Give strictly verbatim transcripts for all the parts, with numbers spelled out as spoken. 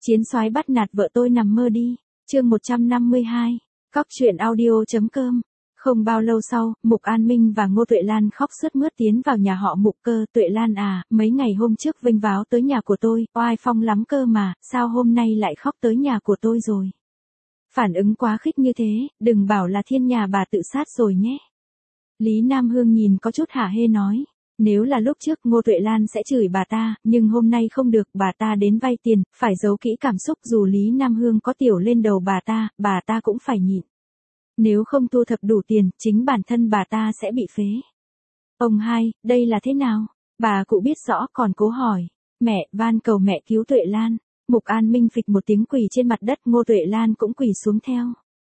Chiến soái bắt nạt vợ tôi nằm mơ đi. Chương một trăm năm mươi hai. Cóc truyện audio.com. Không bao lâu sau, Mục An Minh và Ngô Tuệ Lan khóc sướt mướt tiến vào nhà họ Mục cơ. Tuệ Lan à, mấy ngày hôm trước vênh váo tới nhà của tôi, oai phong lắm cơ mà, sao hôm nay lại khóc tới nhà của tôi rồi? Phản ứng quá khích như thế, đừng bảo là thiên nhà bà tự sát rồi nhé. Lý Nam Hương nhìn có chút hả hê nói. Nếu là lúc trước Ngô Tuệ Lan sẽ chửi bà ta, nhưng hôm nay không được, bà ta đến vay tiền, phải giấu kỹ cảm xúc, dù Lý Nam Hương có tiểu lên đầu bà ta, bà ta cũng phải nhịn. Nếu không thu thập đủ tiền, chính bản thân bà ta sẽ bị phế. Ông hai, đây là thế nào? Bà cụ biết rõ còn cố hỏi. Mẹ, van cầu mẹ cứu Tuệ Lan. Mục An Minh phịch một tiếng quỳ trên mặt đất, Ngô Tuệ Lan cũng quỳ xuống theo.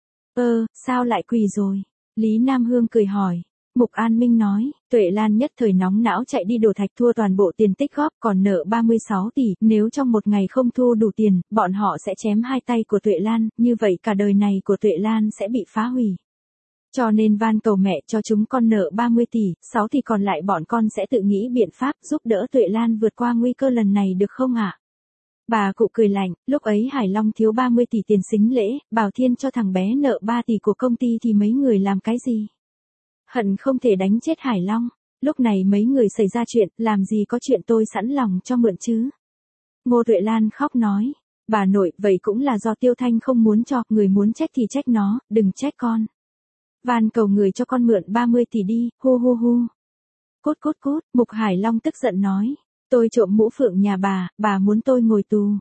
Ơ, sao lại quỳ rồi? Lý Nam Hương cười hỏi. Mục An Minh nói, Tuệ Lan nhất thời nóng não chạy đi đổ thạch thua toàn bộ tiền tích góp còn nợ ba mươi sáu tỷ, nếu trong một ngày không thu đủ tiền, bọn họ sẽ chém hai tay của Tuệ Lan, như vậy cả đời này của Tuệ Lan sẽ bị phá hủy. Cho nên van cầu mẹ cho chúng con nợ ba mươi tỷ, sáu tỷ còn lại bọn con sẽ tự nghĩ biện pháp giúp đỡ Tuệ Lan vượt qua nguy cơ lần này được không ạ? Bà cụ cười lạnh, lúc ấy Hải Long thiếu ba mươi tỷ tiền sính lễ, Bảo Thiên cho thằng bé nợ ba tỷ của công ty thì mấy người làm cái gì? Hận không thể đánh chết Hải Long. Lúc này mấy người xảy ra chuyện, làm gì có chuyện tôi sẵn lòng cho mượn chứ. Ngô Tuệ Lan khóc nói. Bà nội, vậy cũng là do Tiêu Thanh không muốn cho, người muốn trách thì trách nó, đừng trách con. Van cầu người cho con mượn ba mươi tỷ đi, hu hu hu. Cốt cốt cốt, Mục Hải Long tức giận nói. Tôi trộm mũ phượng nhà bà, bà muốn tôi ngồi tù.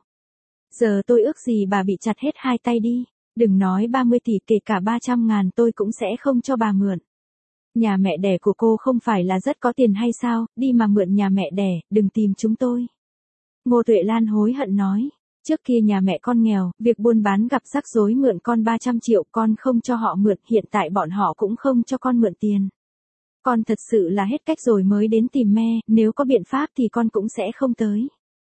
Giờ tôi ước gì bà bị chặt hết hai tay đi. Đừng nói ba mươi tỷ, kể cả ba trăm ngàn tôi cũng sẽ không cho bà mượn. Nhà mẹ đẻ của cô không phải là rất có tiền hay sao, đi mà mượn nhà mẹ đẻ, đừng tìm chúng tôi. Ngô Tuệ Lan hối hận nói, trước kia nhà mẹ con nghèo, việc buôn bán gặp rắc rối mượn con ba trăm triệu, con không cho họ mượn, hiện tại bọn họ cũng không cho con mượn tiền. Con thật sự là hết cách rồi mới đến tìm me, nếu có biện pháp thì con cũng sẽ không tới.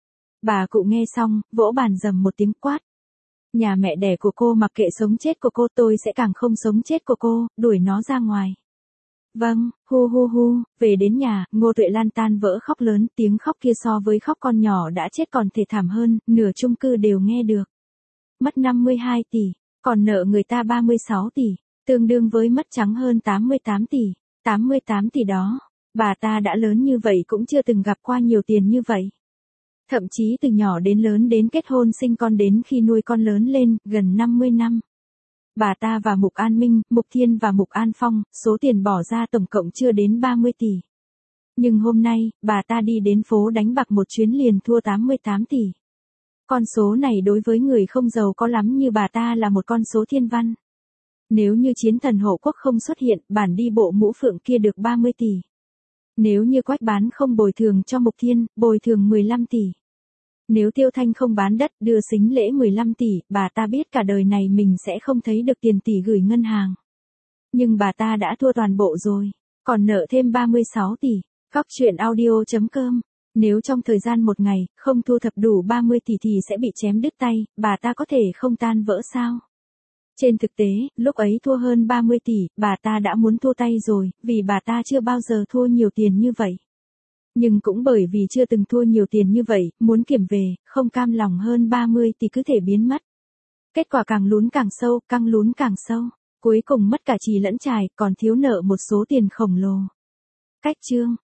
Bà cụ nghe xong, vỗ bàn dầm một tiếng quát. Nhà mẹ đẻ của cô mặc kệ sống chết của cô, tôi sẽ càng không sống chết của cô, đuổi nó ra ngoài. Vâng, hu hu hu, về đến nhà, Ngô Tuệ Lan tan vỡ khóc lớn, tiếng khóc kia so với khóc con nhỏ đã chết còn thê thảm hơn, nửa chung cư đều nghe được. Mất năm mươi hai tỷ, còn nợ người ta ba mươi sáu tỷ, tương đương với mất trắng hơn tám mươi tám tỷ, tám mươi tám tỷ đó, bà ta đã lớn như vậy cũng chưa từng gặp qua nhiều tiền như vậy. Thậm chí từ nhỏ đến lớn đến kết hôn sinh con đến khi nuôi con lớn lên, gần năm mươi năm. Bà ta và Mục An Minh, Mục Thiên và Mục An Phong, số tiền bỏ ra tổng cộng chưa đến ba mươi tỷ. Nhưng hôm nay, bà ta đi đến phố đánh bạc một chuyến liền thua tám mươi tám tỷ. Con số này đối với người không giàu có lắm như bà ta là một con số thiên văn. Nếu như Chiến Thần Hộ Quốc không xuất hiện, bản đi bộ mũ phượng kia được ba mươi tỷ. Nếu như Quách Bán không bồi thường cho Mục Thiên, bồi thường mười lăm tỷ. Nếu Tiêu Thanh không bán đất, đưa sính lễ mười lăm tỷ, bà ta biết cả đời này mình sẽ không thấy được tiền tỷ gửi ngân hàng. Nhưng bà ta đã thua toàn bộ rồi, còn nợ thêm ba mươi sáu tỷ. Cóc truyện audio.com. Nếu trong thời gian một ngày, không thu thập đủ ba mươi tỷ thì sẽ bị chém đứt tay, bà ta có thể không tan vỡ sao? Trên thực tế, lúc ấy thua hơn ba mươi tỷ, bà ta đã muốn thua tay rồi, vì bà ta chưa bao giờ thua nhiều tiền như vậy. Nhưng cũng bởi vì chưa từng thua nhiều tiền như vậy, muốn kiểm về, không cam lòng hơn ba mươi tỷ cứ thể biến mất. Kết quả càng lún càng sâu, căng lún càng sâu. Cuối cùng mất cả trì lẫn trài, còn thiếu nợ một số tiền khổng lồ. Cách chương.